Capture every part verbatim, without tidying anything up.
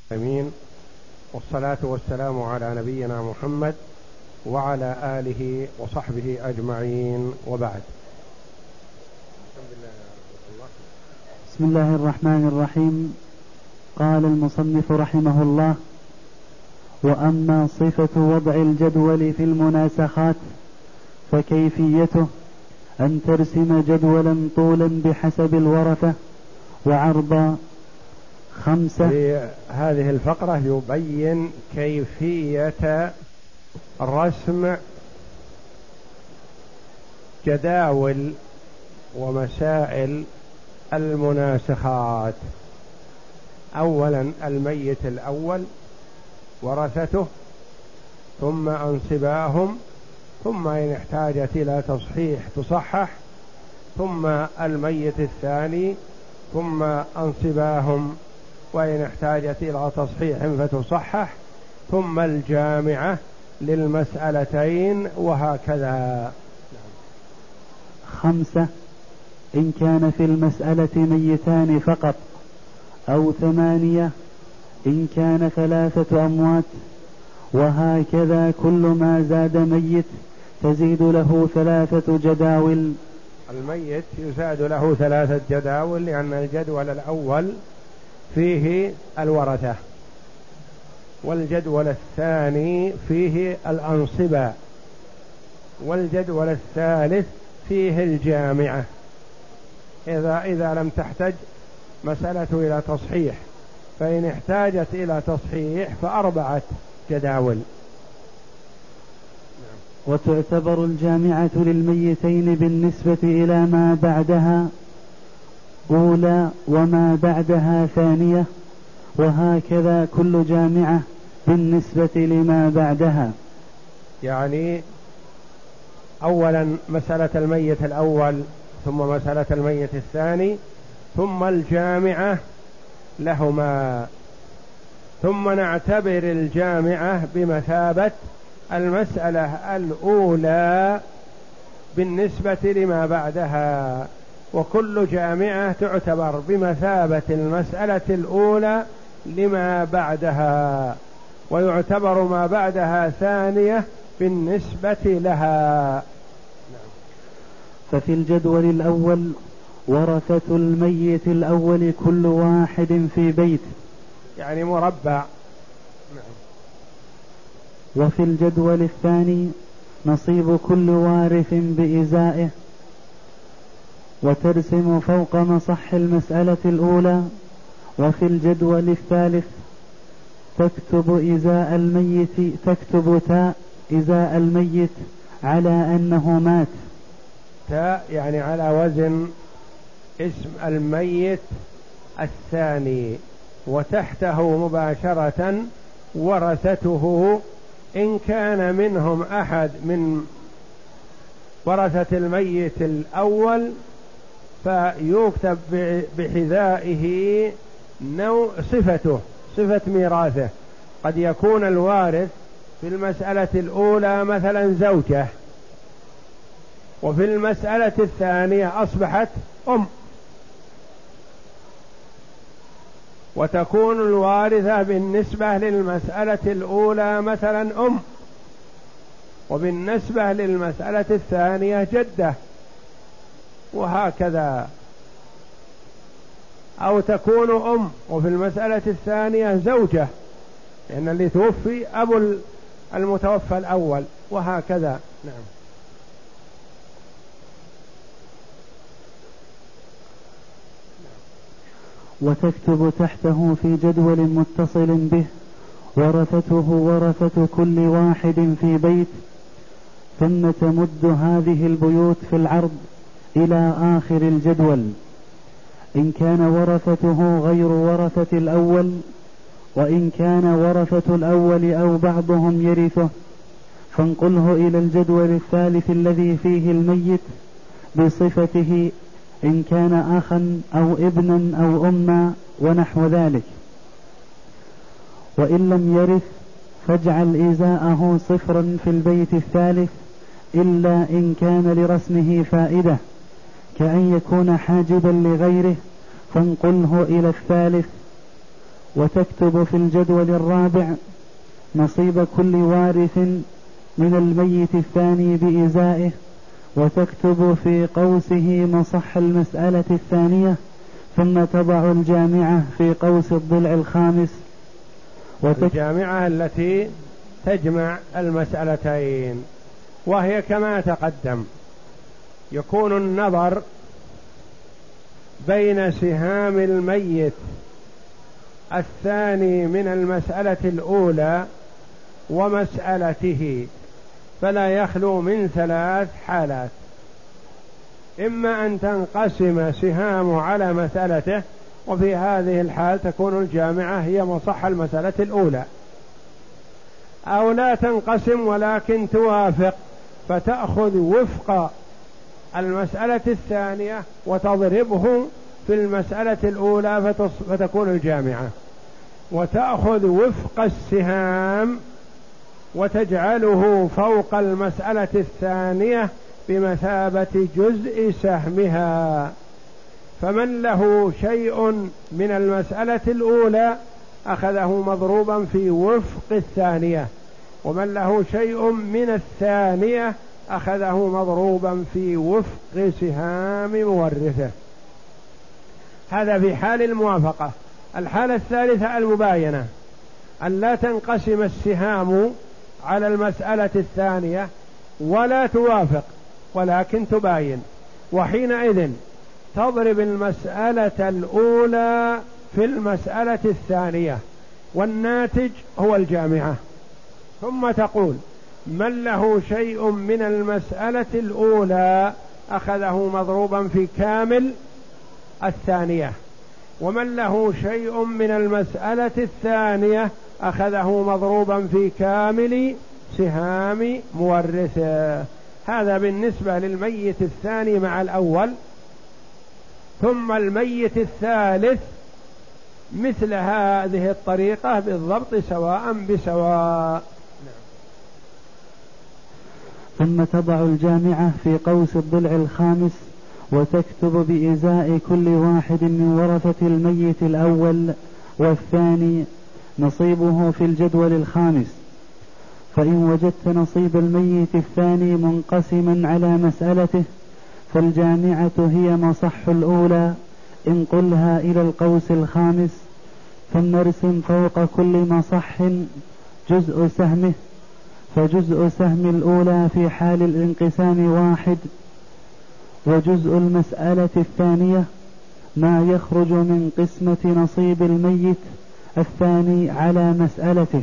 امين. والصلاة والسلام على نبينا محمد وعلى آله وصحبه أجمعين، وبعد. بسم الله الرحمن الرحيم. قال المصنف رحمه الله: وأما صفة وضع الجدول في المناسخات فكيفيته أن ترسم جدولا طولا بحسب الورثة وعرضا. خمسة. في هذه الفقرة يبين كيفية رسم جداول ومسائل المناسخات. أولا الميت الأول ورثته، ثم أنصباهم، ثم إن احتاجت إلى تصحيح تصحح، ثم الميت الثاني، ثم أنصباهم وإن احتاجت إلى تصحيح فتصحح، ثم الجامعة للمسألتين، وهكذا. خمسة. إن كان في المسألة ميتان فقط أو ثمانية إن كان ثلاثة أموات، وهكذا كل ما زاد ميت تزيد له ثلاثة جداول. الميت يزاد له ثلاثة جداول، لأن الجدول الأول فيه الورثة، والجدول الثاني فيه الأنصبة، والجدول الثالث فيه الجامعة. إذا إذا لم تحتج مسألة إلى تصحيح، فإن احتاجت إلى تصحيح فأربعة جداول. وتعتبر الجامعة للميتين بالنسبة إلى ما بعدها أولى وما بعدها ثانية، وهكذا كل جامعة بالنسبة لما بعدها. يعني أولا مسألة الميت الأول، ثم مسألة الميت الثاني، ثم الجامعة لهما، ثم نعتبر الجامعة بمثابة المسألة الأولى بالنسبة لما بعدها، وكل جامعة تعتبر بمثابة المسألة الأولى لما بعدها، ويعتبر ما بعدها ثانية بالنسبة لها. ففي الجدول الأول ورثة الميت الأول كل واحد في بيت، يعني مربع. وفي الجدول الثاني نصيب كل وارث بإزائه، وترسم فوق مصح المسألة الأولى. وفي الجدول الثالث تكتب إزاء الميت تكتب تاء إزاء الميت على أنه مات. تاء يعني على وزن اسم الميت الثاني، وتحته مباشرة ورثته، إن كان منهم أحد من ورثة الميت الأول فيكتب بحذائه نوع صفته، صفة ميراثه. قد يكون الوارث في المسألة الأولى مثلا زوجة، وفي المسألة الثانية أصبحت أم، وتكون الوارثة بالنسبة للمسألة الأولى مثلا أم، وبالنسبة للمسألة الثانية جدة، وهكذا. أو تكون أم وفي المسألة الثانية زوجة، لأن اللي توفي أبو المتوفى الأول، وهكذا. نعم. وتكتب تحته في جدول متصل به ورثته ورثة كل واحد في بيت، ثم تمد هذه البيوت في العرض إلى آخر الجدول. إن كان ورثته غير ورثة الأول، وإن كان ورثة الأول أو بعضهم يرثه فانقله إلى الجدول الثالث الذي فيه الميت بصفته، إن كان أخا أو ابنا أو أما ونحو ذلك. وإن لم يرث فاجعل إزاءه صفرا في البيت الثالث، إلا إن كان لرسمه فائدة، كأن يكون حاجبا لغيره فانقله إلى الثالث. وتكتب في الجدول الرابع نصيب كل وارث من الميت الثاني بإزائه، وتكتب في قوسه مصح المسألة الثانية، ثم تضع الجامعة في قوس الضلع الخامس. الجامعة التي تجمع المسألتين، وهي كما تقدم يكون النظر بين سهام الميت الثاني من المسألة الأولى ومسألته، فلا يخلو من ثلاث حالات: إما أن تنقسم سهامه على مسألته، وفي هذه الحال تكون الجامعة هي مصح المسألة الأولى، أو لا تنقسم ولكن توافق فتأخذ وفق المسألة الثانية وتضربه في المسألة الأولى فتكون الجامعة، وتأخذ وفق السهام وتجعله فوق المسألة الثانية بمثابة جزء سهمها. فمن له شيء من المسألة الأولى أخذه مضروبا في وفق الثانية، ومن له شيء من الثانية أخذه مضروبا في وفق سهام مورثه. هذا في حال الموافقة. الحالة الثالثة المباينة، أن لا تنقسم السهام على المسألة الثانية ولا توافق ولكن تباين، وحينئذ تضرب المسألة الأولى في المسألة الثانية والناتج هو الجامعة، ثم تقول من له شيء من المسألة الأولى أخذه مضروبا في كامل الثانية، ومن له شيء من المسألة الثانية أخذه مضروبا في كامل سهام مورثه. هذا بالنسبة للميت الثاني مع الأول. ثم الميت الثالث مثل هذه الطريقة بالضبط سواء بسواء. ثم تضع الجامعة في قوس الضلع الخامس، وتكتب بإزاء كل واحد من ورثة الميت الأول والثاني نصيبه في الجدول الخامس. فإن وجدت نصيب الميت الثاني منقسما على مسألته فالجامعة هي مصح الأولى، انقلها إلى القوس الخامس، ثم ارسم فوق كل مصح جزء سهمه، فجزء سهم الأولى في حال الانقسام واحد، وجزء المسألة الثانية ما يخرج من قسمة نصيب الميت الثاني على مسألته،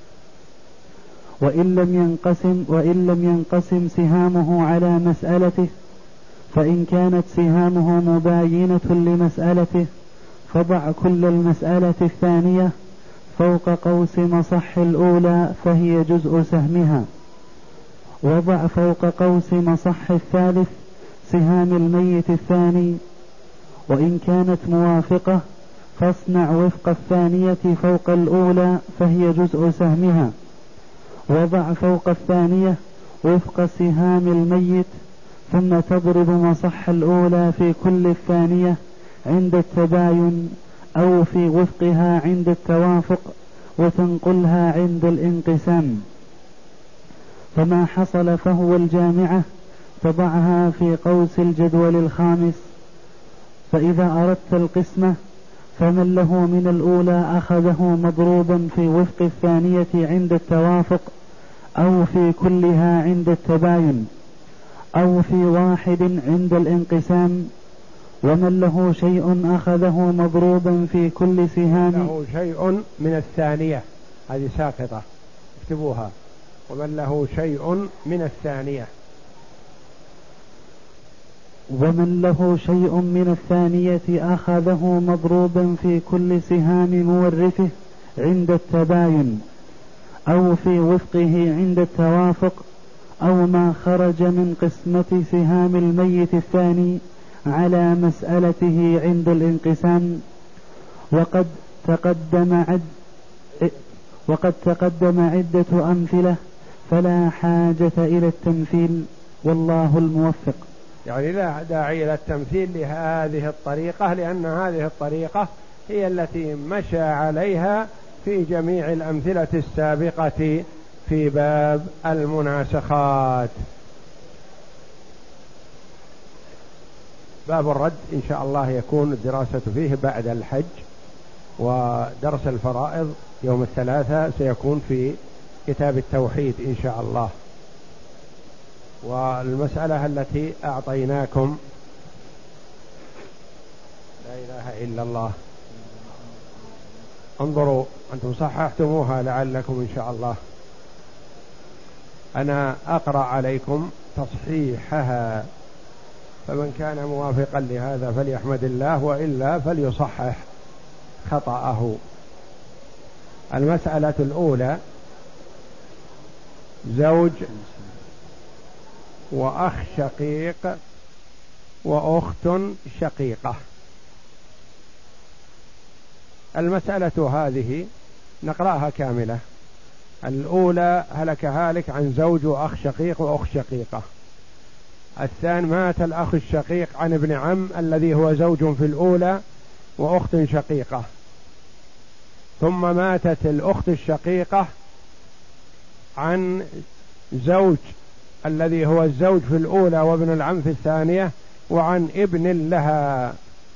وإن لم ينقسم وإن لم ينقسم سهامه على مسألته، فإن كانت سهامه مباينة لمسألته فضع كل المسألة الثانية فوق قوس مصح الأولى فهي جزء سهمها، وضع فوق قوس مصح الثالث سهام الميت الثاني، وإن كانت موافقة فاصنع وفق الثانية فوق الأولى فهي جزء سهمها، وضع فوق الثانية وفق سهام الميت، ثم تضرب مصح الأولى في كل الثانية عند التباين أو في وفقها عند التوافق، وتنقلها عند الانقسام. فما حصل فهو الجامعة، تضعها في قوس الجدول الخامس. فإذا أردت القسمة فمن له من الأولى أخذه مضروبا في وفق الثانية عند التوافق أو في كلها عند التباين أو في واحد عند الانقسام، ومن له شيء أخذه مضروبا في كل سهام. له شيء من الثانية، هذه ساقطة اكتبوها، ومن له شيء من الثانية. ومن له شيء من الثانية أخذه مضروبا في كل سهام مورثه عند التباين أو في وفقه عند التوافق، أو ما خرج من قسمة سهام الميت الثاني على مسألته عند الانقسام. وقد تقدم عد وقد تقدم عدة أمثلة فلا حاجة إلى التمثيل، والله الموفق. يعني لا داعي إلى التمثيل لهذه الطريقة، لأن هذه الطريقة هي التي مشى عليها في جميع الأمثلة السابقة في باب المناسخات. باب الرد إن شاء الله يكون الدراسة فيه بعد الحج، ودرس الفرائض يوم الثلاثاء سيكون في كتاب التوحيد إن شاء الله. والمسألة التي أعطيناكم لا إله إلا الله، انظروا أنتم صححتموها لعلكم إن شاء الله، أنا أقرأ عليكم تصحيحها، فمن كان موافقا لهذا فليحمد الله، وإلا فليصحح خطأه. المسألة الأولى: زوج وأخ شقيق وأخت شقيقة. المسألة هذه نقرأها كاملة. الأولى: هلك هالك عن زوج وأخ شقيق وأخت شقيقة. الثاني: مات الأخ الشقيق عن ابن عم الذي هو زوج في الأولى وأخت شقيقة، ثم ماتت الأخت الشقيقة عن زوج الذي هو الزوج في الأولى وابن العم في الثانية وعن ابن لها،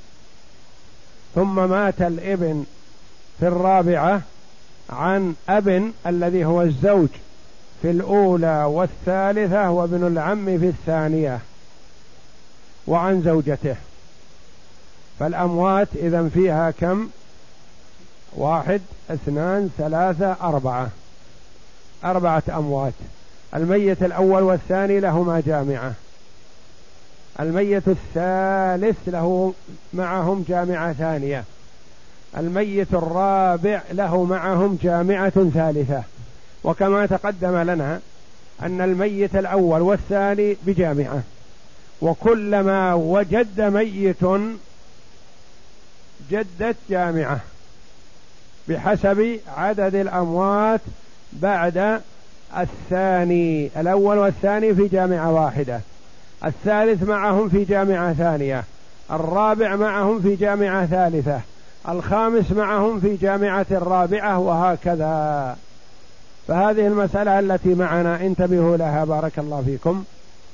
ثم مات الابن في الرابعة عن أب الذي هو الزوج في الأولى والثالثة وابن العم في الثانية وعن زوجته. فالأموات إذن فيها كم؟ واحد اثنان ثلاثة أربعة، أربعة أموات. الميت الأول والثاني لهما جامعة، الميت الثالث له معهم جامعة ثانية، الميت الرابع له معهم جامعة ثالثة. وكما تقدم لنا أن الميت الأول والثاني بجامعة، وكلما وجد ميت جدت جامعة بحسب عدد الأموات بعد الثاني. الأول والثاني في جامعة واحدة، الثالث معهم في جامعة ثانية، الرابع معهم في جامعة ثالثة، الخامس معهم في جامعة الرابعة، وهكذا. فهذه المسألة التي معنا انتبهوا لها بارك الله فيكم.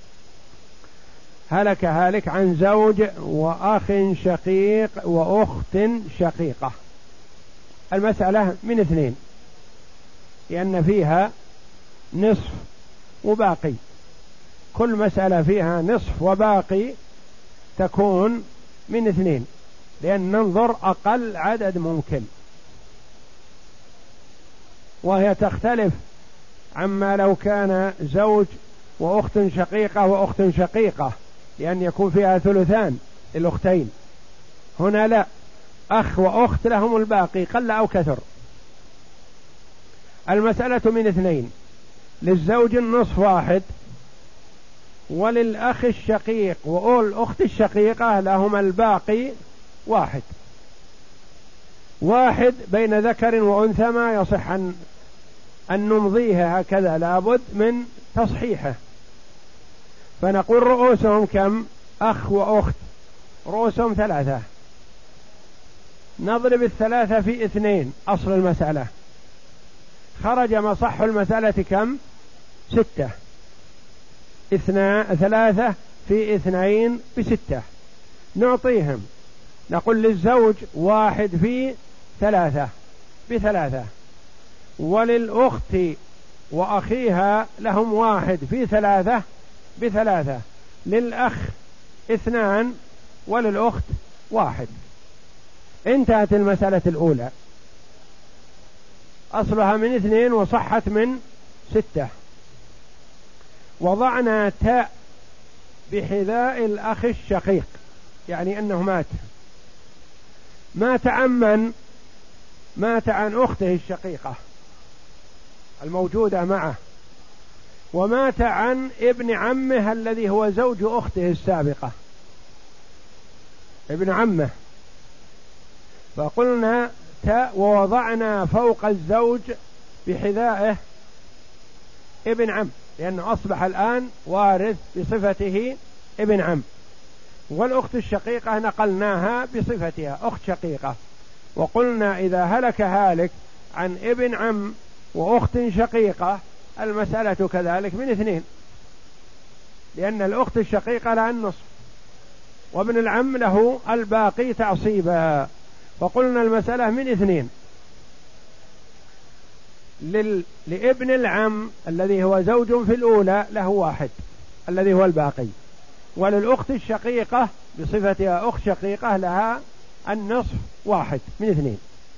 هلك هالك عن زوج وأخ شقيق وأخت شقيقة. المسألة من اثنين، لأن فيها نصف وباقي، كل مسألة فيها نصف وباقي تكون من اثنين، لأن ننظر أقل عدد ممكن، وهي تختلف عما لو كان زوج وأخت شقيقة وأخت شقيقة، لأن يكون فيها ثلثان الأختين. هنا لا، أخ وأخت لهم الباقي قل أو كثر. المسألة من اثنين: للزوج النصف واحد، وللأخ الشقيق والأخت الشقيقة لهما الباقي واحد. واحد بين ذكر وأنثى ما يصح أن, أن نمضيه هكذا، لابد من تصحيحه. فنقول رؤوسهم كم؟ أخ وأخت رؤوسهم ثلاثة، نضرب الثلاثة في اثنين أصل المسألة، خرج مصح المسألة كم؟ ستة. اثنا ثلاثة في اثنين بستة، نعطيهم. نقول للزوج واحد في ثلاثة بثلاثة، وللأخت وأخيها لهم واحد في ثلاثة بثلاثة، للأخ اثنان وللأخت واحد. انتهت المسألة الأولى، أصلها من اثنين وصحت من ستة. وضعنا تاء بحذاء الأخ الشقيق، يعني أنه مات مات عن من؟ مات عن أخته الشقيقة الموجودة معه، ومات عن ابن عمه الذي هو زوج أخته السابقة، ابن عمه. فقلنا تاء ووضعنا فوق الزوج بحذائه ابن عم، لأنه أصبح الآن وارث بصفته ابن عم. والأخت الشقيقة نقلناها بصفتها أخت شقيقة، وقلنا إذا هلك هالك عن ابن عم وأخت شقيقة المسألة كذلك من اثنين، لأن الأخت الشقيقة لها النصف وابن العم له الباقي تعصيبا، فقلنا المسألة من اثنين. لل... لابن العم الذي هو زوج في الأولى له واحد الذي هو الباقي، وللأخت الشقيقة بصفتها أخت شقيقة لها النصف واحد من اثنين.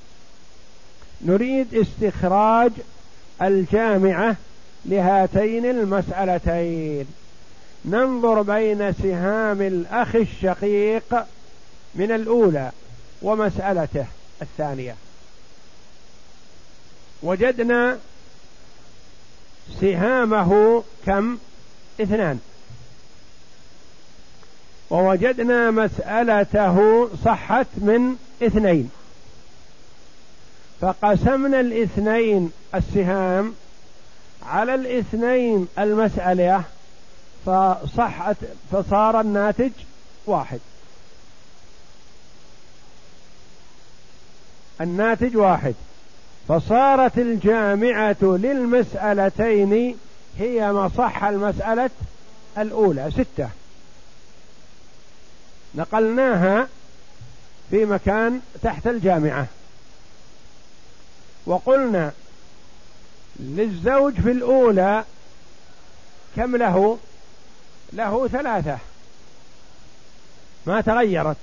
نريد استخراج الجامعة لهاتين المسألتين. ننظر بين سهام الأخ الشقيق من الأولى ومسألته الثانية. وجدنا سهامه كم؟ اثنان. ووجدنا مسألته صحت من اثنين، فقسمنا الاثنين السهام على الاثنين المسألة فصحت، فصار الناتج واحد. الناتج واحد، فصارت الجامعة للمسألتين هي مصح المسألة الأولى ستة. نقلناها في مكان تحت الجامعة، وقلنا للزوج في الأولى كم له؟ له ثلاثة ما تغيرت،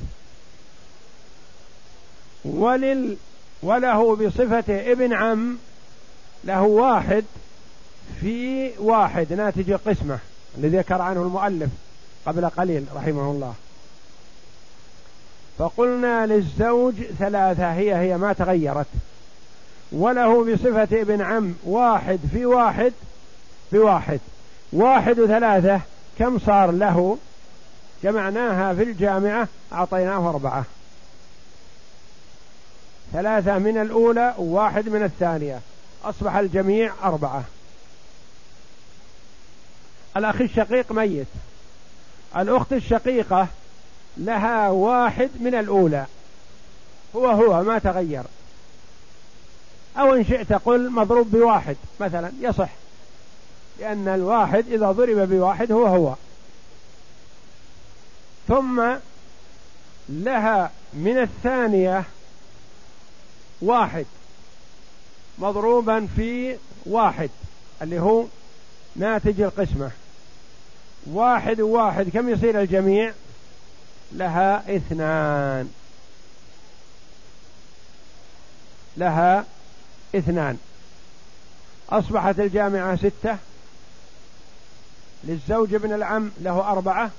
ولل وله بصفته ابن عم له واحد في واحد ناتج القسمة الذي ذكر عنه المؤلف قبل قليل رحمه الله. فقلنا للزوج ثلاثة هي هي ما تغيرت، وله بصفة ابن عم واحد في واحد في واحد، واحد وثلاثة كم صار له؟ جمعناها في الجامعة أعطيناه أربعة، ثلاثة من الأولى وواحد من الثانية، أصبح الجميع أربعة. الأخ الشقيق ميت، الأخت الشقيقة لها واحد من الأولى هو هو ما تغير، أو إن شئت قل مضروب بواحد مثلا يصح، لأن الواحد إذا ضرب بواحد هو هو. ثم لها من الثانية واحد مضروبا في واحد اللي هو ناتج القسمة، واحد وواحد كم يصير الجميع؟ لها اثنان، لها اثنان، أصبحت الجامعة ستة. للزوج ابن العم له أربعة،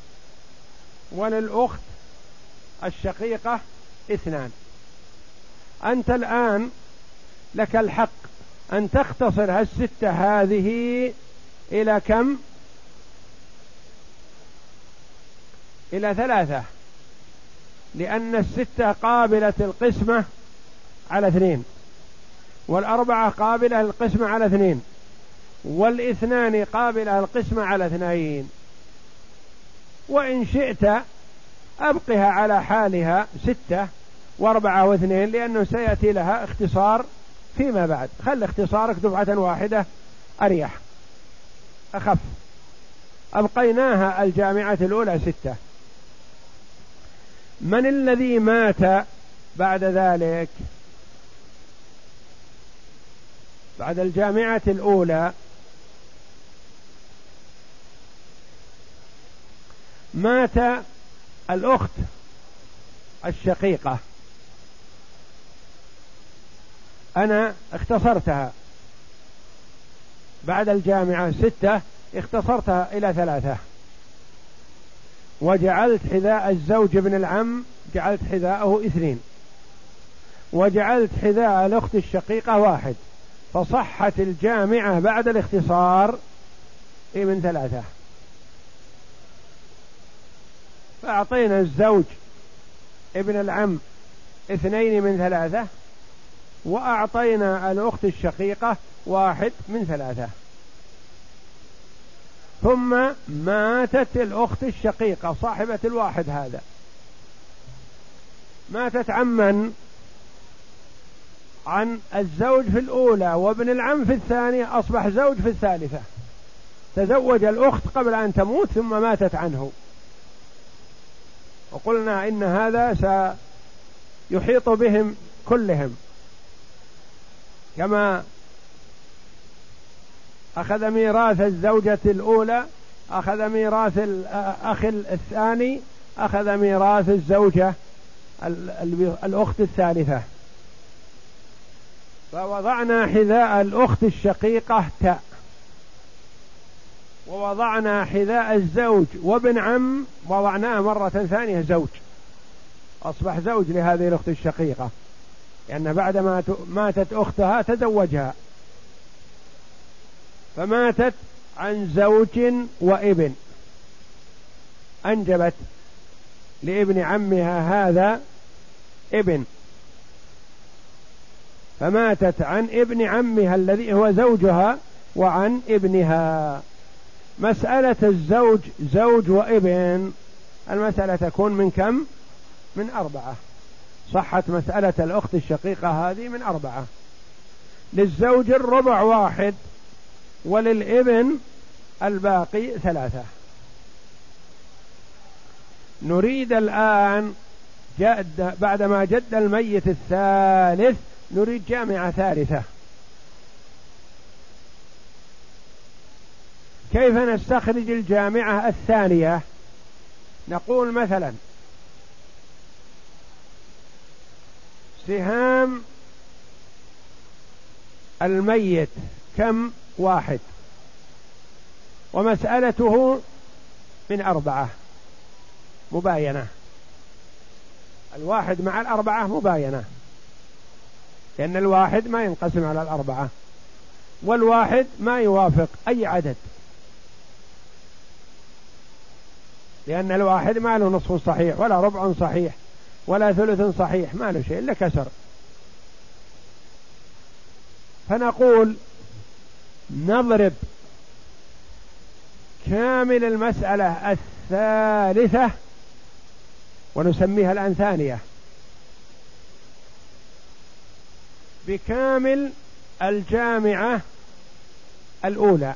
وللأخت الشقيقة اثنان. أنت الآن لك الحق أن تختصر هالستة هذه إلى كم؟ إلى ثلاثة، لأن الستة قابلة القسمة على اثنين، والأربعة قابلة القسمة على اثنين، والاثنان قابلة القسمة على اثنين. وإن شئت أبقها على حالها ستة واربعة واثنين، لأنه سيأتي لها اختصار فيما بعد. خل اختصارك دفعة واحدة أريح أخف. أبقيناها الجامعة الأولى ستة. من الذي مات بعد ذلك؟ بعد الجامعة الأولى مات الأخت الشقيقة. أنا اختصرتها بعد الجامعة ستة، اختصرتها إلى ثلاثة، وجعلت حذاء الزوج ابن العم جعلت حذاءه اثنين، وجعلت حذاء الأخت الشقيقة واحد، فصحت الجامعة بعد الاختصار من ثلاثة. فأعطينا الزوج ابن العم اثنين من ثلاثة، وأعطينا الأخت الشقيقة واحد من ثلاثة. ثم ماتت الأخت الشقيقة صاحبة الواحد هذا، ماتت عمن عن الزوج في الأولى وابن العم في الثانية أصبح زوج في الثالثة، تزوج الأخت قبل أن تموت ثم ماتت عنه، وقلنا إن هذا سيحيط بهم كلهم، كما أخذ ميراث الزوجة الأولى أخذ ميراث الأخ الثاني أخذ ميراث الزوجة الأخت الثالثة. فوضعنا حذاء الأخت الشقيقة تاء، ووضعنا حذاء الزوج وابن عم وضعناه مرة ثانية زوج، أصبح زوج لهذه الأخت الشقيقة، لأن بعدما ماتت أختها تزوجها، فماتت عن زوج وابن، أنجبت لابن عمها هذا ابن، فماتت عن ابن عمها الذي هو زوجها وعن ابنها. مسألة الزوج زوج وابن المسألة تكون من كم؟ من أربعة. صحت مسألة الأخت الشقيقة هذه من أربعة. للزوج الربع واحد، وللابن الباقي ثلاثة. نريد الآن جد بعدما جد الميت الثالث نريد جامعة ثالثة. كيف نستخرج الجامعة الثانية؟ نقول مثلا سهام الميت كم؟ واحد، ومسألته من أربعة مباينة، الواحد مع الأربعة مباينة، لأن الواحد ما ينقسم على الأربعة، والواحد ما يوافق أي عدد، لأن الواحد ما له نصف صحيح ولا ربع صحيح ولا ثلث صحيح، ما له شيء إلا كسر. فنقول نضرب كامل المسألة الثالثة ونسميها الآن ثانية بكامل الجامعة الأولى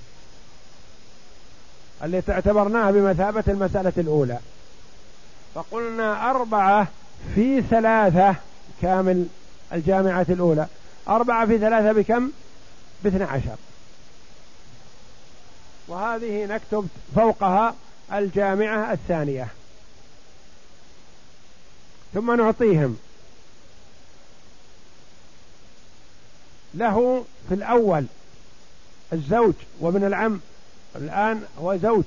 اللي تعتبرناها بمثابة المسألة الأولى، فقلنا أربعة في ثلاثة كامل الجامعة الأولى، أربعة في ثلاثة بكم؟ باثنى عشر، وهذه نكتب فوقها الجامعة الثانية، ثم نعطيهم له في الأول الزوج وابن العم، الآن هو زوج،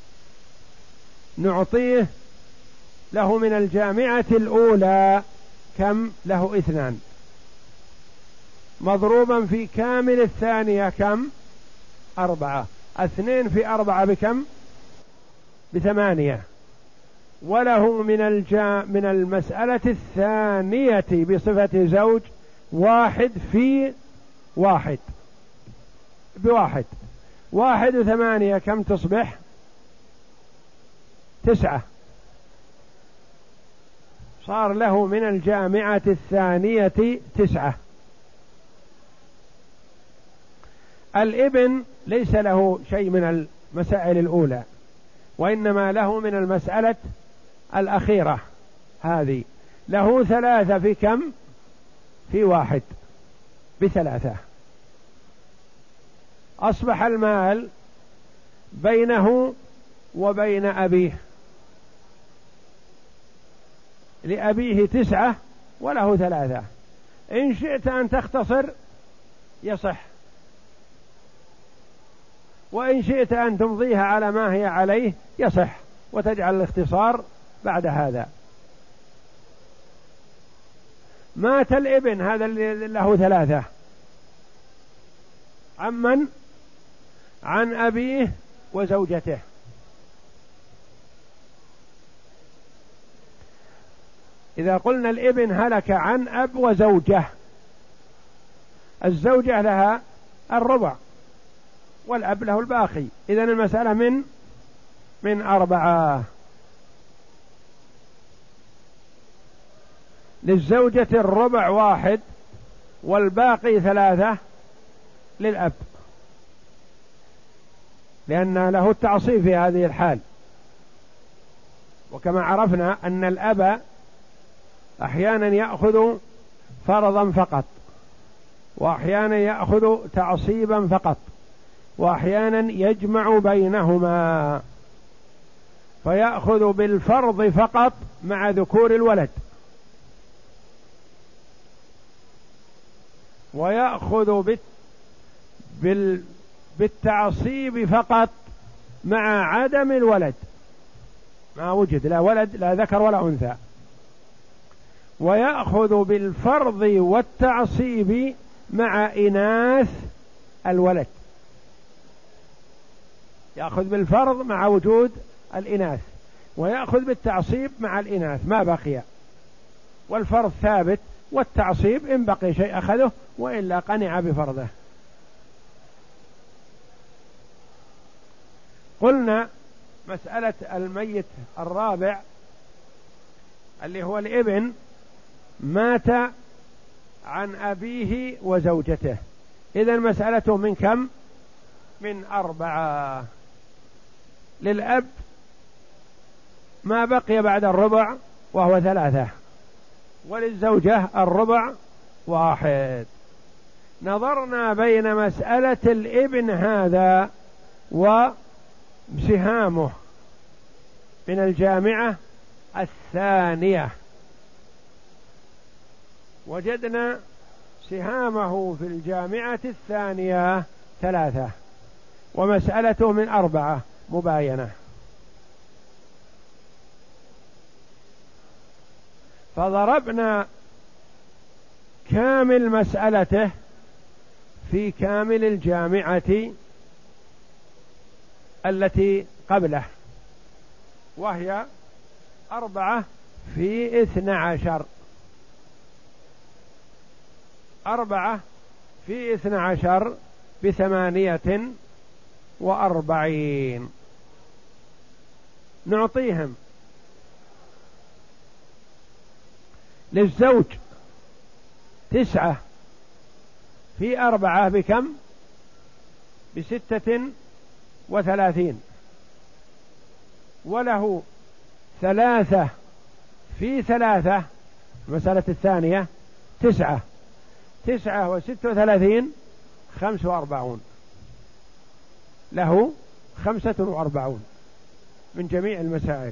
نعطيه له من الجامعة الأولى كم؟ له اثنان، مضروبا في كامل الثانية كم؟ أربعة، اثنين في أربعة بكم؟ بثمانية، وله من الجا من المسألة الثانية بصفة زوج واحد في واحد بواحد، واحد وثمانية كم تصبح؟ تسعة، صار له من الجامعة الثانية تسعة. الابن ليس له شيء من المسائل الأولى، وإنما له من المسألة الأخيرة هذه، له ثلاثة في كم؟ في واحد بثلاثة، أصبح المال بينه وبين أبيه، لأبيه تسعة وله ثلاثة، إن شئت أن تختصر يصح، وإن شئت أن تمضيها على ما هي عليه يصح، وتجعل الاختصار بعد هذا. مات الابن هذا اللي له ثلاثة، عمن؟ عن أبيه وزوجته، إذا قلنا الابن هلك عن أب وزوجة، الزوجة لها الربع والأب له الباقي، إذن المسألة من من أربعة. للزوجة الربع واحد، والباقي ثلاثة للأب، لأن له التعصيب في هذه الحال. وكما عرفنا أن الأب أحيانا يأخذ فرضا فقط، وأحيانا يأخذ تعصيبا فقط، وأحيانا يجمع بينهما، فيأخذ بالفرض فقط مع ذكور الولد، ويأخذ بال... بال... بالتعصيب فقط مع عدم الولد، ما وجد لا ولد لا ذكر ولا أنثى، ويأخذ بالفرض والتعصيب مع إناث الولد، يأخذ بالفرض مع وجود الإناث، ويأخذ بالتعصيب مع الإناث ما بقي، والفرض ثابت، والتعصيب إن بقي شيء أخذه، وإلا قنع بفرضه. قلنا مسألة الميت الرابع اللي هو الابن مات عن أبيه وزوجته، إذن مسألته من كم؟ من أربعة. للأب ما بقي بعد الربع وهو ثلاثة، وللزوجة الربع واحد. نظرنا بين مسألة الابن هذا وسهامه من الجامعة الثانية، وجدنا سهامه في الجامعة الثانية ثلاثة، ومسألته من أربعة مباينة. فضربنا كامل مسألته في كامل الجامعة التي قبله، وهي أربعة في اثنى عشر، أربعة في اثنى عشر بثمانية وأربعين. نعطيهم للزوج تسعة في أربعة بكم؟ بستة وثلاثين، وله ثلاثة في ثلاثة، المسألة الثانية تسعة، تسعة وستة وثلاثين خمس وأربعون، له خمسة وأربعون من جميع المسائل.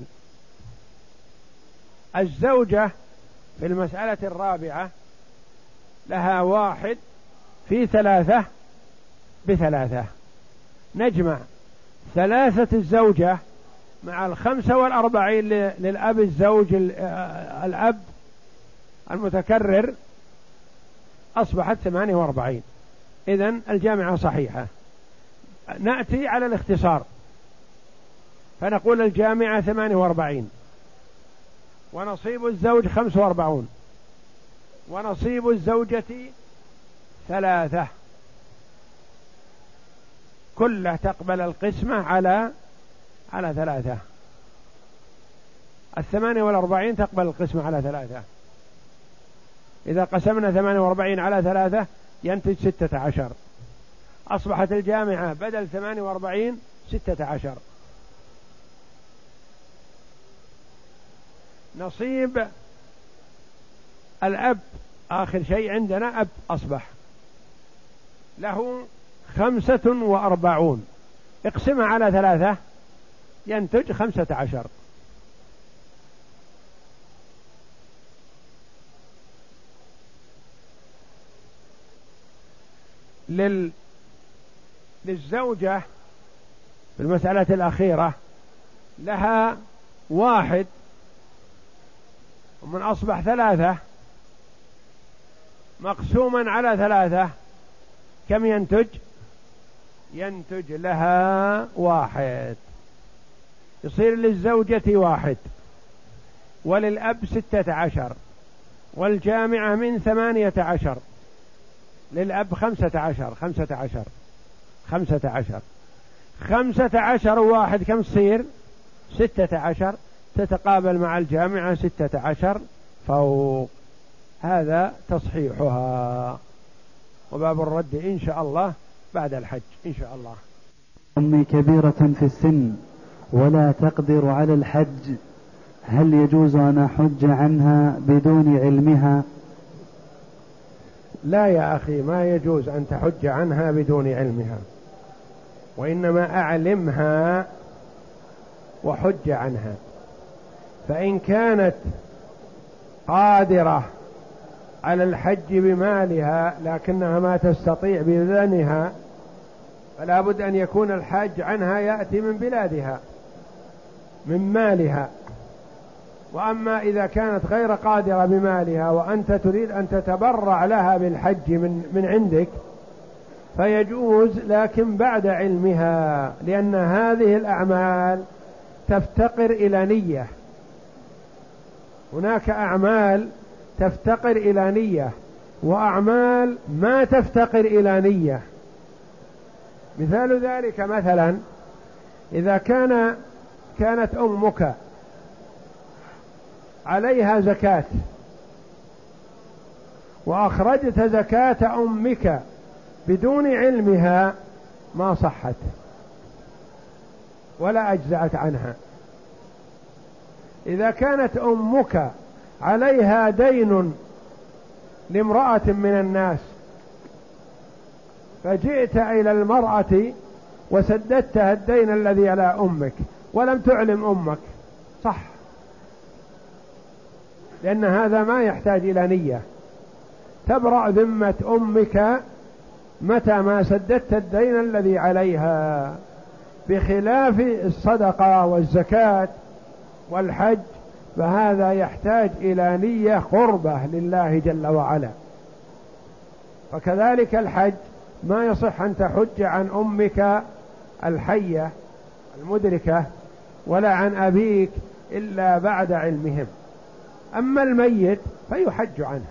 الزوجة في المسألة الرابعة لها واحد في ثلاثة بثلاثة، نجمع ثلاثة الزوجة مع الخمسة والأربعين للأب الزوج الأب المتكرر، أصبحت ثمانية وأربعين. إذن الجامعة صحيحة. نأتي على الاختصار فنقول الجامعة ثمانية وأربعين، ونصيب الزوج خمس وأربعون، ونصيب الزوجة ثلاثة، كلها تقبل القسمة على على ثلاثة. الثمانية والأربعين تقبل القسمة على ثلاثة. إذا قسمنا ثمانية وأربعين على ثلاثة ينتج ستة عشر، أصبحت الجامعة بدل ثمانية وأربعين ستة عشر. نصيب الأب آخر شيء عندنا أب أصبح له خمسة وأربعون، اقسمها على ثلاثة ينتج خمسة عشر. لل... للزوجة في المسألة الأخيرة لها واحد، ومن أصبح ثلاثة مقسوما على ثلاثة كم ينتج؟ ينتج لها واحد، يصير للزوجة واحد، وللأب ستة عشر، والجامعة من ثمانية عشر، للأب خمسة عشر خمسة عشر خمسة عشر خمسة عشر واحد كم تصير؟ ستة عشر، تتقابل مع الجامعة ستة عشر فوق. هذا تصحيحها. وباب الرد إن شاء الله بعد الحج إن شاء الله. أمي كبيرة في السن ولا تقدر على الحج، هل يجوز أن أحج عنها بدون علمها؟ لا يا أخي، ما يجوز أن تحج عنها بدون علمها، وإنما أعلمها وحج عنها. فإن كانت قادرة على الحج بمالها لكنها ما تستطيع ببدنها، فلا بد أن يكون الحج عنها يأتي من بلادها من مالها. وأما إذا كانت غير قادرة بمالها وأنت تريد أن تتبرع لها بالحج من, من عندك فيجوز، لكن بعد علمها، لأن هذه الأعمال تفتقر إلى نية. هناك أعمال تفتقر إلى نية وأعمال ما تفتقر إلى نية. مثال ذلك مثلا إذا كان كانت أمك عليها زكاة وأخرجت زكاة أمك بدون علمها ما صحت ولا أجزأت عنها. إذا كانت أمك عليها دين لامرأة من الناس فجئت إلى المرأة وسددتها الدين الذي على أمك ولم تعلم أمك، صح، لأن هذا ما يحتاج إلى نية. تبرأ ذمة أمك متى ما سددت الدين الذي عليها، بخلاف الصدقة والزكاة والحج فهذا يحتاج إلى نية قربة لله جل وعلا. وكذلك الحج ما يصح أن تحج عن أمك الحية المدركة ولا عن أبيك إلا بعد علمهم. أما الميت فيحج عنه،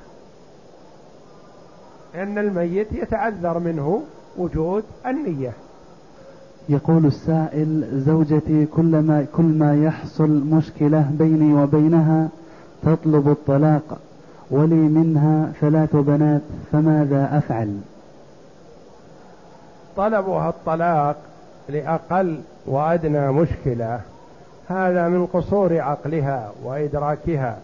لأن الميت يتعذر منه وجود النية. يقول السائل: زوجتي كلما كل ما يحصل مشكلة بيني وبينها تطلب الطلاق، ولي منها ثلاث بنات، فماذا أفعل؟ طلبها الطلاق لأقل وأدنى مشكلة هذا من قصور عقلها وإدراكها،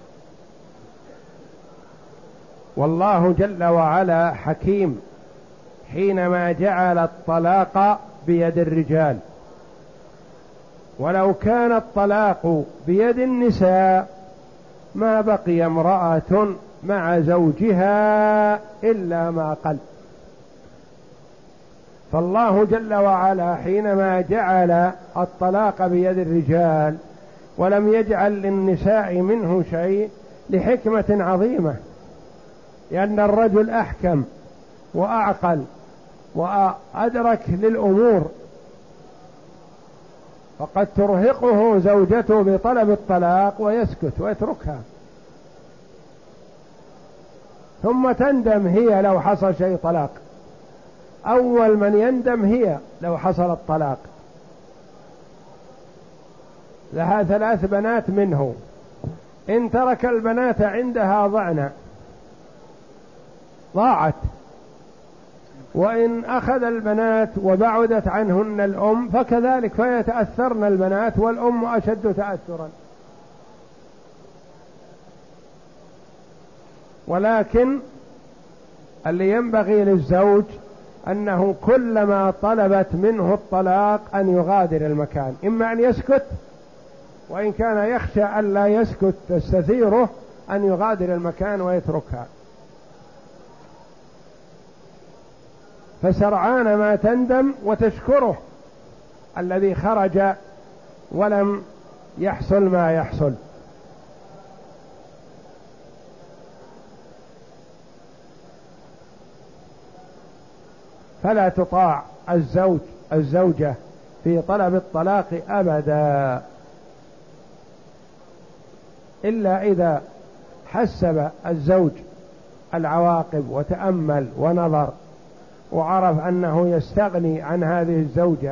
والله جل وعلا حكيم حينما جعل الطلاق بيد الرجال. ولو كان الطلاق بيد النساء ما بقي امرأة مع زوجها إلا ما قل. فالله جل وعلا حينما جعل الطلاق بيد الرجال ولم يجعل للنساء منه شيء لحكمة عظيمة، لأن الرجل أحكم وأعقل وأدرك للأمور، فقد ترهقه زوجته بطلب الطلاق ويسكت ويتركها، ثم تندم هي لو حصل شيء طلاق. أول من يندم هي لو حصل الطلاق. لها ثلاث بنات منه، إن ترك البنات عندها ضعنا ضاعت، وإن أخذ البنات وبعدت عنهن الأم فكذلك، فيتأثرن البنات والأم أشد تأثرا. ولكن اللي ينبغي للزوج أنه كلما طلبت منه الطلاق أن يغادر المكان، إما أن يسكت، وإن كان يخشى أن لا يسكت تستثيره أن يغادر المكان ويتركها. فسرعان ما تندم وتشكره الذي خرج ولم يحصل ما يحصل. فلا تطاع الزوج الزوجة في طلب الطلاق أبدا، إلا إذا حسب الزوج العواقب وتأمل ونظر وعرف أنه يستغني عن هذه الزوجة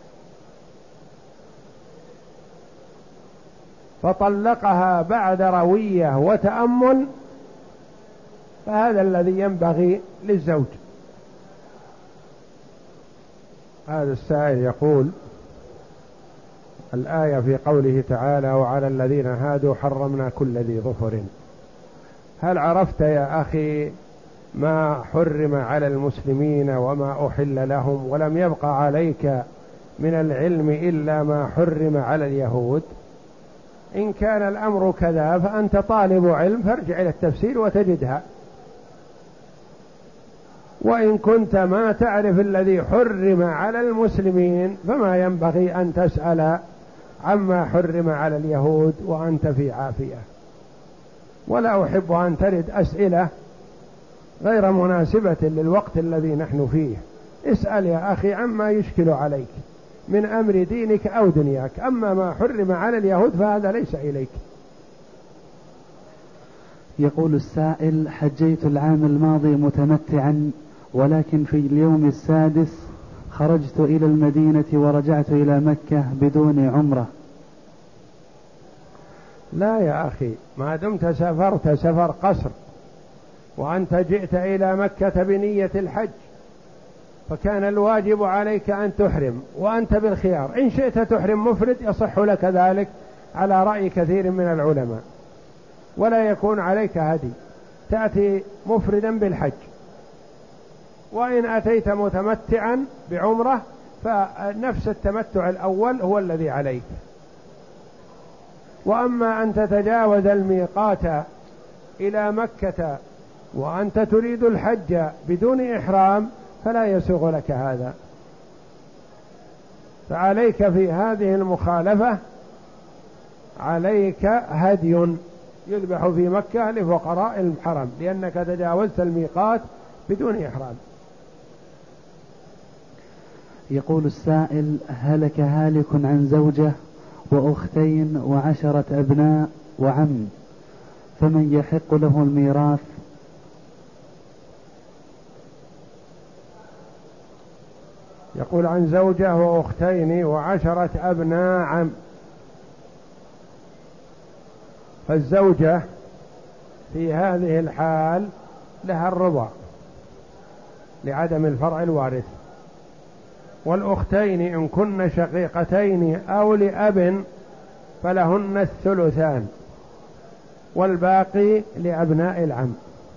فطلقها بعد روية وتأمل، فهذا الذي ينبغي للزوج. هذا السائل يقول: الآية في قوله تعالى: وعلى الذين هادوا حرمنا كل ذي ظفر، هل عرفت يا أخي ما حرم على المسلمين وما أحل لهم، ولم يبقى عليك من العلم إلا ما حرم على اليهود؟ إن كان الأمر كذا فأنت طالب علم، فارجع إلى التفسير وتجدها. وإن كنت ما تعرف الذي حرم على المسلمين فما ينبغي أن تسأل عما حرم على اليهود وأنت في عافية. ولا أحب أن ترد أسئلة غير مناسبة للوقت الذي نحن فيه. اسأل يا أخي عما يشكل عليك من أمر دينك أو دنياك، أما ما حرم على اليهود فهذا ليس إليك. يقول السائل: حجيت العام الماضي متمتعا، ولكن في اليوم السادس خرجت إلى المدينة ورجعت إلى مكة بدون عمرة. لا يا أخي، ما دمت سافرت سفر قصر وأنت جئت إلى مكة بنية الحج فكان الواجب عليك أن تحرم، وأنت بالخيار، إن شئت تحرم مفرد يصح لك ذلك على رأي كثير من العلماء، ولا يكون عليك هدي، تأتي مفردا بالحج. وإن أتيت متمتعا بعمرة فنفس التمتع الأول هو الذي عليك. وأما أن تتجاوز الميقات إلى مكة وأنت تريد الحج بدون إحرام فلا يسوغ لك هذا. فعليك في هذه المخالفة عليك هدي يذبح في مكة لفقراء الحرم، لأنك تجاوزت الميقات بدون إحرام. يقول السائل: هلك هالك عن زوجة وأختين وعشرة أبناء وعم، فمن يحق له الميراث؟ يقول: عن زوجة وأختين وعشرة أبناء عم. فالزوجة في هذه الحال لها الربع لعدم الفرع الوارث، والأختين إن كن شقيقتين أو لأب فلهن الثلثان، والباقي لأبناء العم.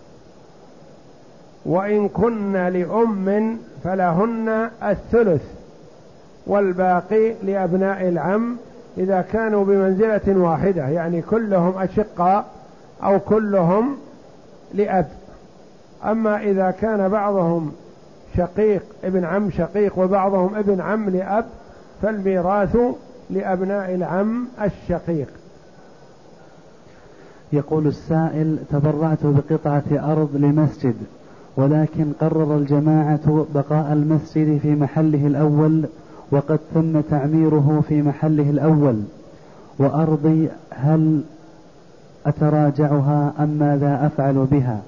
وإن كن لأم فلهن الثلث، والباقي لأبناء العم إذا كانوا بمنزلة واحدة، يعني كلهم أشقاء أو كلهم لأب. أما إذا كان بعضهم شقيق ابن عم شقيق وبعضهم ابن عم لأب فالميراث لأبناء العم الشقيق. يقول السائل: تبرعت بقطعة أرض لمسجد، ولكن قرر الجماعة بقاء المسجد في محله الأول، وقد تم تعميره في محله الأول، وأرضي هل أتراجعها أم ماذا أفعل بها؟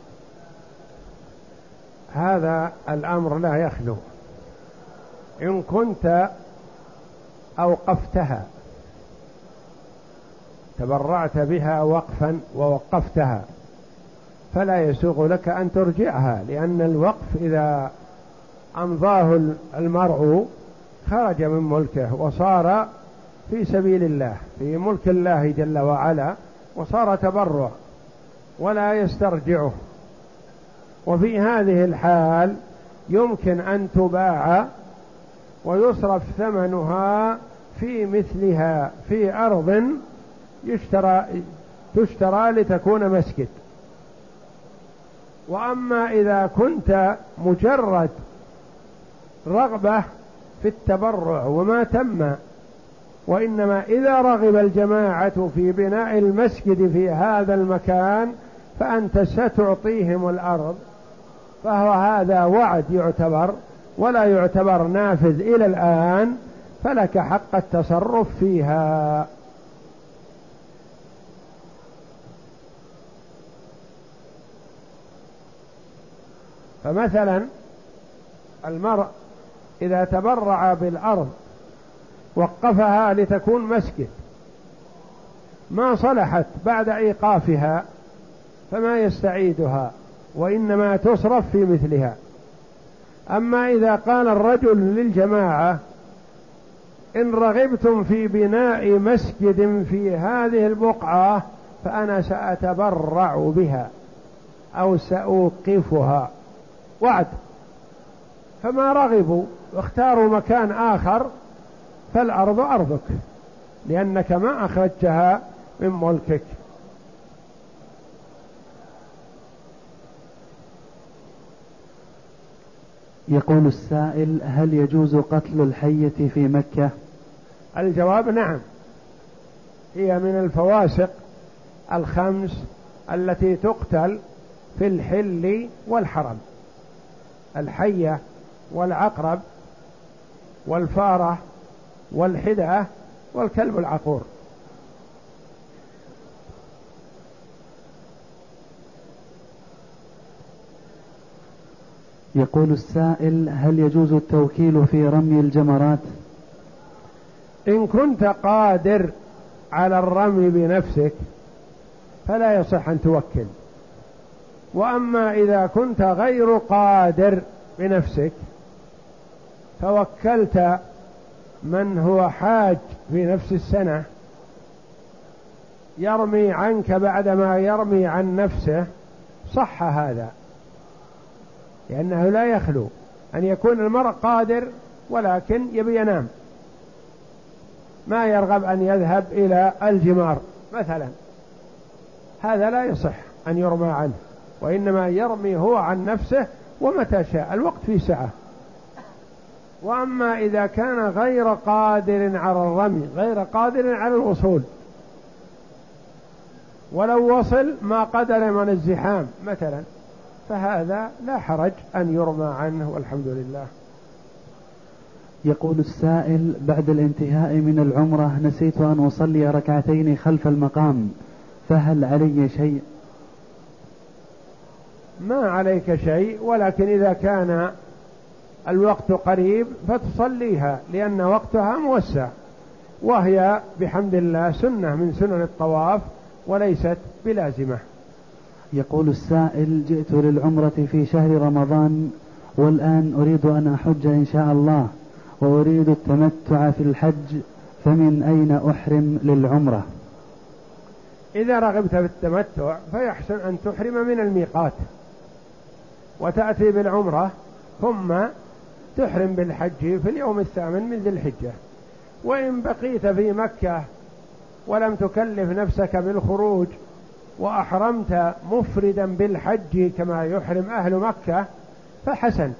هذا الأمر لا يخلو. إن كنت أوقفتها، تبرعت بها وقفا ووقفتها، فلا يسوغ لك أن ترجعها، لأن الوقف إذا أمضاه المرء خرج من ملكه وصار في سبيل الله، في ملك الله جل وعلا، وصار تبرع ولا يسترجعه. وفي هذه الحال يمكن أن تباع ويصرف ثمنها في مثلها في أرض يشترى تشترى لتكون مسجد. وأما إذا كنت مجرد رغبة في التبرع وما تم، وإنما إذا رغب الجماعة في بناء المسجد في هذا المكان فأنت ستعطيهم الأرض، فهو هذا وعد يعتبر ولا يعتبر نافذ إلى الآن، فلك حق التصرف فيها. فمثلا المرء إذا تبرع بالأرض وقفها لتكون مسجد، ما صلحت بعد إيقافها فما يستعيدها، وإنما تصرف في مثلها. أما إذا قال الرجل للجماعة إن رغبتم في بناء مسجد في هذه البقعة فأنا سأتبرع بها أو سأوقفها، وعد، فما رغبوا واختاروا مكان آخر فالأرض أرضك لأنك ما أخرجتها من ملكك. يقول السائل: هل يجوز قتل الحية في مكة؟ الجواب نعم، هي من الفواسق الخمس التي تقتل في الحل والحرم: الحية والعقرب والفارة والحدأة والكلب العقور. يقول السائل: هل يجوز التوكيل في رمي الجمرات؟ إن كنت قادر على الرمي بنفسك فلا يصح أن توكل، وأما إذا كنت غير قادر بنفسك فوكلت من هو حاج في نفس السنة يرمي عنك بعدما يرمي عن نفسه، صح هذا، لأنه لا يخلو أن يكون المرء قادر ولكن يبي ينام، ما يرغب أن يذهب إلى الجمار مثلا، هذا لا يصح أن يرمى عنه، وإنما يرمي هو عن نفسه ومتى شاء، الوقت في سعة. وأما إذا كان غير قادر على الرمي، غير قادر على الوصول، ولو وصل ما قدر من الزحام مثلا، فهذا لا حرج أن يرمى عنه والحمد لله. يقول السائل: بعد الانتهاء من العمرة نسيت أن أصلي ركعتين خلف المقام، فهل علي شيء؟ ما عليك شيء، ولكن إذا كان الوقت قريب فتصليها لأن وقتها موسع، وهي بحمد الله سنة من سنن الطواف وليست بلازمة. يقول السائل: جئت للعمرة في شهر رمضان والآن أريد أن أحج إن شاء الله، وأريد التمتع في الحج، فمن أين أحرم للعمرة؟ إذا رغبت في التمتع فيحسن أن تحرم من الميقات وتأتي بالعمرة ثم تحرم بالحج في اليوم الثامن من ذي الحجة. وإن بقيت في مكة ولم تكلف نفسك بالخروج وأحرمت مفردا بالحج كما يحرم أهل مكة فحسن،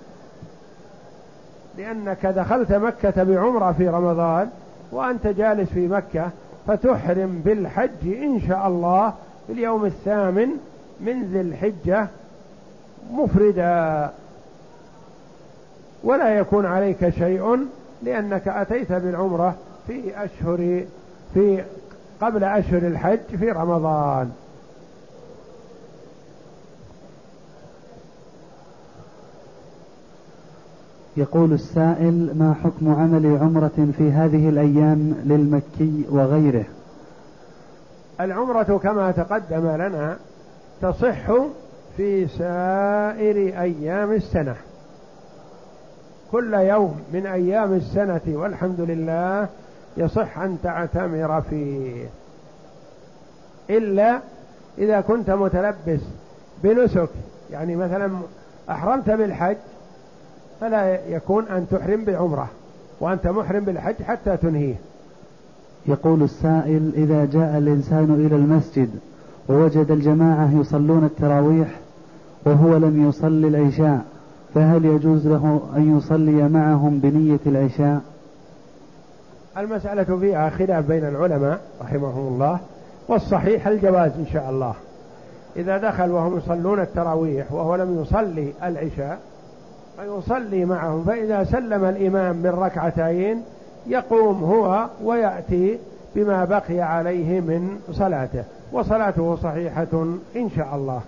لأنك دخلت مكة بعمرة في رمضان وأنت جالس في مكة، فتحرم بالحج إن شاء الله في اليوم الثامن من ذي الحجة مفردا، ولا يكون عليك شيء لأنك أتيت بالعمرة في أشهر في قبل أشهر الحج في رمضان. يقول السائل: ما حكم عمل عمرة في هذه الأيام للمكي وغيره؟ العمرة كما تقدم لنا تصح في سائر أيام السنة، كل يوم من أيام السنة والحمد لله يصح أن تعتمر فيه، إلا إذا كنت متلبس بنسك، يعني مثلا أحرمت بالحج فلا يكون أن تحرم بعمرة وأنت محرم بالحج حتى تنهيه. يقول السائل: إذا جاء الإنسان إلى المسجد ووجد الجماعة يصلون التراويح وهو لم يصلي العشاء، فهل يجوز له أن يصلي معهم بنية العشاء؟ المسألة فيها خلاف بين العلماء رحمهم الله، والصحيح الجواز إن شاء الله. إذا دخل وهم يصلون التراويح وهو لم يصلي العشاء فيصلي معهم، فإذا سلم الإمام من ركعتين يقوم هو ويأتي بما بقي عليه من صلاته، وصلاته صحيحة إن شاء الله.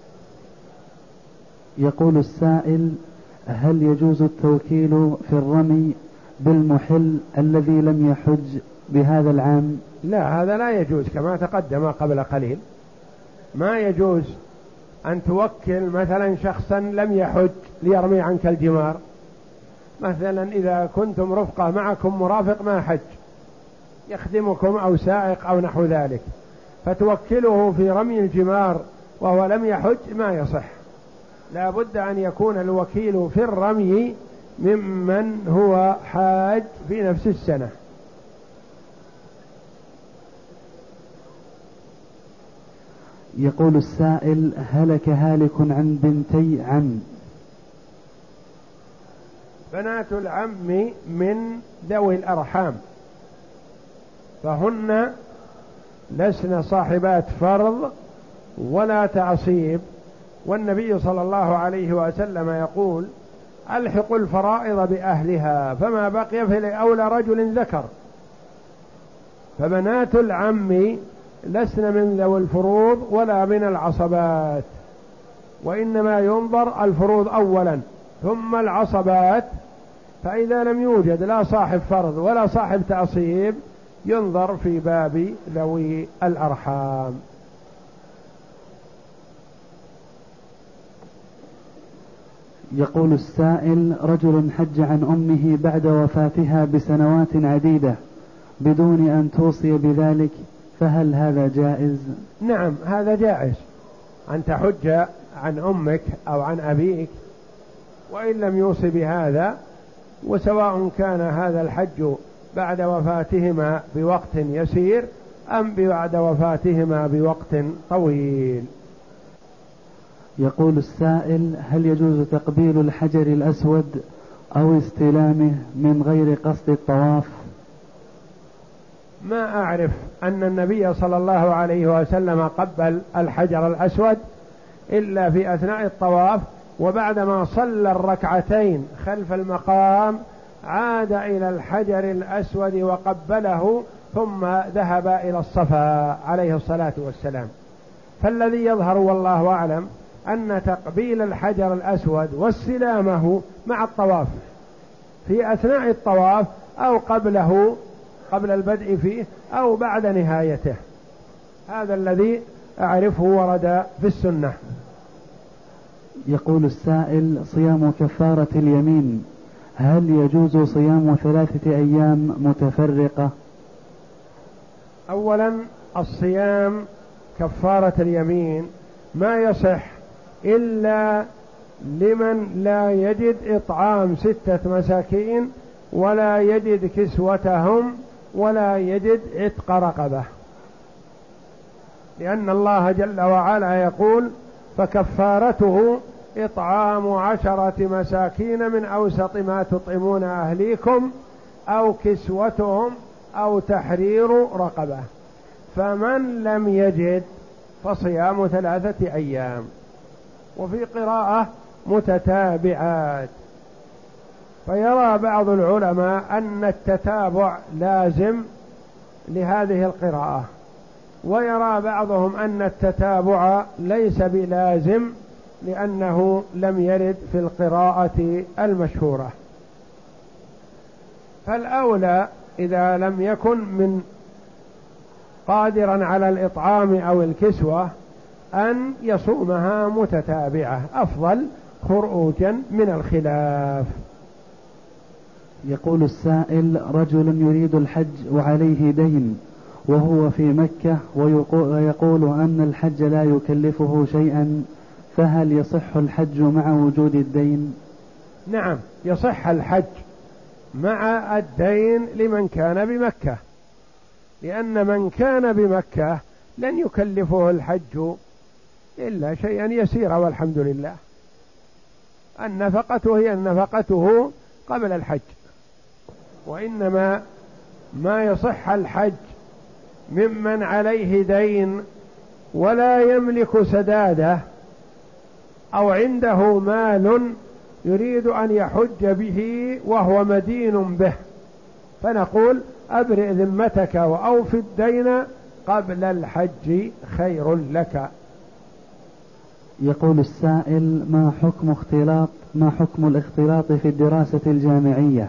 يقول السائل: هل يجوز التوكيل في الرمي بالمحل الذي لم يحج بهذا العام؟ لا، هذا لا يجوز كما تقدم قبل قليل. ما يجوز أن توكل مثلا شخصا لم يحج ليرمي عنك الجمار، مثلا إذا كنتم رفقة معكم مرافق ما حج يخدمكم أو سائق أو نحو ذلك، فتوكله في رمي الجمار وهو لم يحج ما يصح، لا بد أن يكون الوكيل في الرمي ممن هو حاج في نفس السنة. يقول السائل: هلك هالك عن بنتي عم. بنات العم من ذوي الأرحام، فهن لسن صاحبات فرض ولا تعصيب، والنبي صلى الله عليه وسلم يقول: ألحقوا الفرائض بأهلها فما بقي فلأولى رجل ذكر. فبنات العم لسن من ذوي الفروض ولا من العصبات، وإنما ينظر الفروض أولا ثم العصبات، فإذا لم يوجد لا صاحب فرض ولا صاحب تعصيب ينظر في باب ذوي الأرحام. يقول السائل: رجل حج عن أمه بعد وفاتها بسنوات عديدة بدون أن توصي بذلك، فهل هذا جائز؟ نعم هذا جائز، أن تحج عن أمك أو عن أبيك وإن لم يوصي بهذا، وسواء كان هذا الحج بعد وفاتهما بوقت يسير أم بعد وفاتهما بوقت طويل. يقول السائل: هل يجوز تقبيل الحجر الأسود أو استلامه من غير قصد الطواف؟ ما أعرف أن النبي صلى الله عليه وسلم قبل الحجر الأسود إلا في أثناء الطواف، وبعدما صلى الركعتين خلف المقام عاد إلى الحجر الأسود وقبله ثم ذهب إلى الصفا عليه الصلاة والسلام. فالذي يظهر والله أعلم أن تقبيل الحجر الأسود واستلامه مع الطواف في أثناء الطواف أو قبله قبل البدء فيه أو بعد نهايته، هذا الذي أعرفه ورد في السنة. يقول السائل: صيام كفارة اليمين، هل يجوز صيام ثلاثة أيام متفرقة؟ أولا الصيام كفارة اليمين ما يصح إلا لمن لا يجد إطعام ستة مساكين ولا يجد كسوتهم ولا يجد عتق رقبة، لأن الله جل وعلا يقول: فكفارته إطعام عشرة مساكين من أوسط ما تطعمون أهليكم أو كسوتهم أو تحرير رقبة. فمن لم يجد فصيام ثلاثة أيام، وفي قراءة متتابعات. فيرى بعض العلماء أن التتابع لازم لهذه القراءة، ويرى بعضهم أن التتابع ليس بلازم لأنه لم يرد في القراءة المشهورة. فالأولى إذا لم يكن من قادرا على الإطعام أو الكسوة أن يصومها متتابعة، أفضل خروجا من الخلاف. يقول السائل: رجل يريد الحج وعليه دين وهو في مكة ويقول أن الحج لا يكلفه شيئا، فهل يصح الحج مع وجود الدين؟ نعم يصح الحج مع الدين لمن كان بمكة، لأن من كان بمكة لن يكلفه الحج إلا شيئا يسيرا والحمد لله، النفقة هي نفقته قبل الحج. وإنما ما يصح الحج ممن عليه دين ولا يملك سداده أو عنده مال يريد أن يحج به وهو مدين به، فنقول: أبرئ ذمتك وأوف الدين قبل الحج خير لك. يقول السائل: ما حكم اختلاط ما حكم الاختلاط في الدراسة الجامعية؟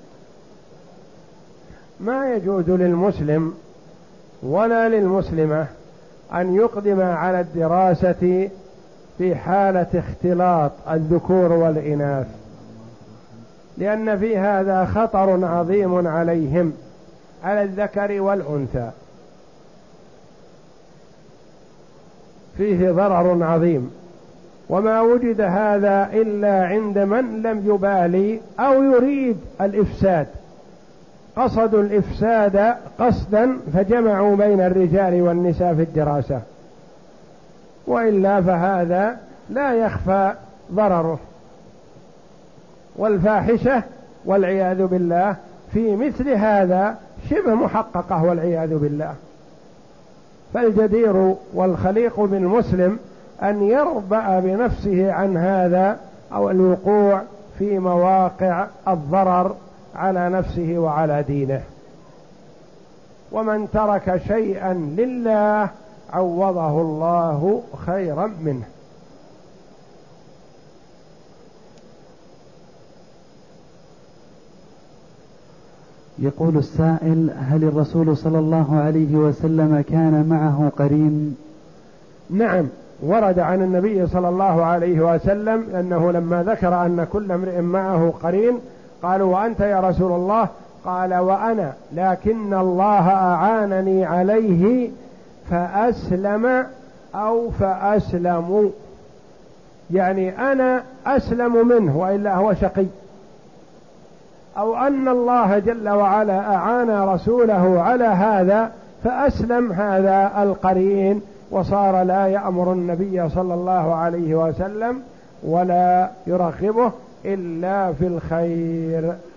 ما يجوز للمسلم ولا للمسلمة أن يقدم على الدراسة في حالة اختلاط الذكور والإناث، لأن في هذا خطر عظيم عليهم، على الذكر والأنثى، فيه ضرر عظيم. وما وجد هذا إلا عند من لم يبالي أو يريد الإفساد، قصدوا الإفساد قصدا فجمعوا بين الرجال والنساء في الدراسة، وإلا فهذا لا يخفى ضرره. والفاحشة والعياذ بالله في مثل هذا شبه محققة والعياذ بالله. فالجدير والخليق بالمسلم أن يربأ بنفسه عن هذا أو الوقوع في مواقع الضرر على نفسه وعلى دينه. ومن ترك شيئا لله عوضه الله خيرا منه. يقول السائل: هل الرسول صلى الله عليه وسلم كان معه قرين؟ نعم، ورد عن النبي صلى الله عليه وسلم أنه لما ذكر أن كل امرئ معه قرين قالوا: وأنت يا رسول الله؟ قال: وأنا، لكن الله أعانني عليه فأسلم أو فأسلموا، يعني أنا أسلم منه وإلا هو شقي، أو أن الله جل وعلا أعان رسوله على هذا فأسلم هذا القرين وصار لا يأمر النبي صلى الله عليه وسلم ولا يرغبه إلا في الخير.